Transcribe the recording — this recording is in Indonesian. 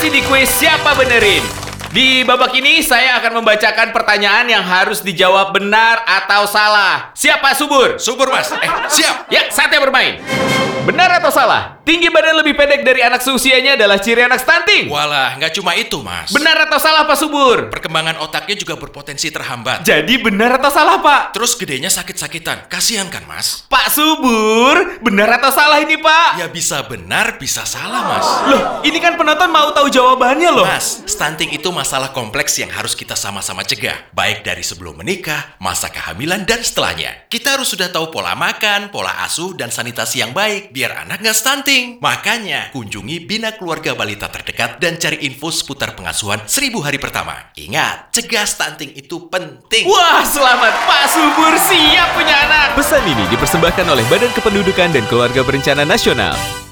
Masih di kuis Siapa Benerin. Di babak ini saya akan membacakan pertanyaan yang harus dijawab benar atau salah. Siapa subur? Subur, Mas. Siap. Ya, saatnya bermain. Benar atau salah? Tinggi badan lebih pendek dari anak seusianya adalah ciri anak stunting. Walah, nggak cuma itu, Mas. Benar atau salah, Pak Subur? Perkembangan otaknya juga berpotensi terhambat. Jadi benar atau salah, Pak? Terus gedenya sakit-sakitan. Kasihan kan, Mas? Pak Subur, benar atau salah ini, Pak? Ya bisa benar, bisa salah, Mas. Loh, ini kan penonton mau tahu jawabannya loh. Mas, stunting itu masalah kompleks yang harus kita sama-sama cegah. Baik dari sebelum menikah, masa kehamilan, dan setelahnya. Kita harus sudah tahu pola makan, pola asuh, dan sanitasi yang baik, biar anak nggak stunting. Makanya, kunjungi Bina Keluarga Balita terdekat dan cari info seputar pengasuhan 1000 hari pertama. Ingat, cegah stunting itu penting. Wah, selamat Pak Subur siap punya anak. Pesan ini dipersembahkan oleh Badan Kependudukan dan Keluarga Berencana Nasional.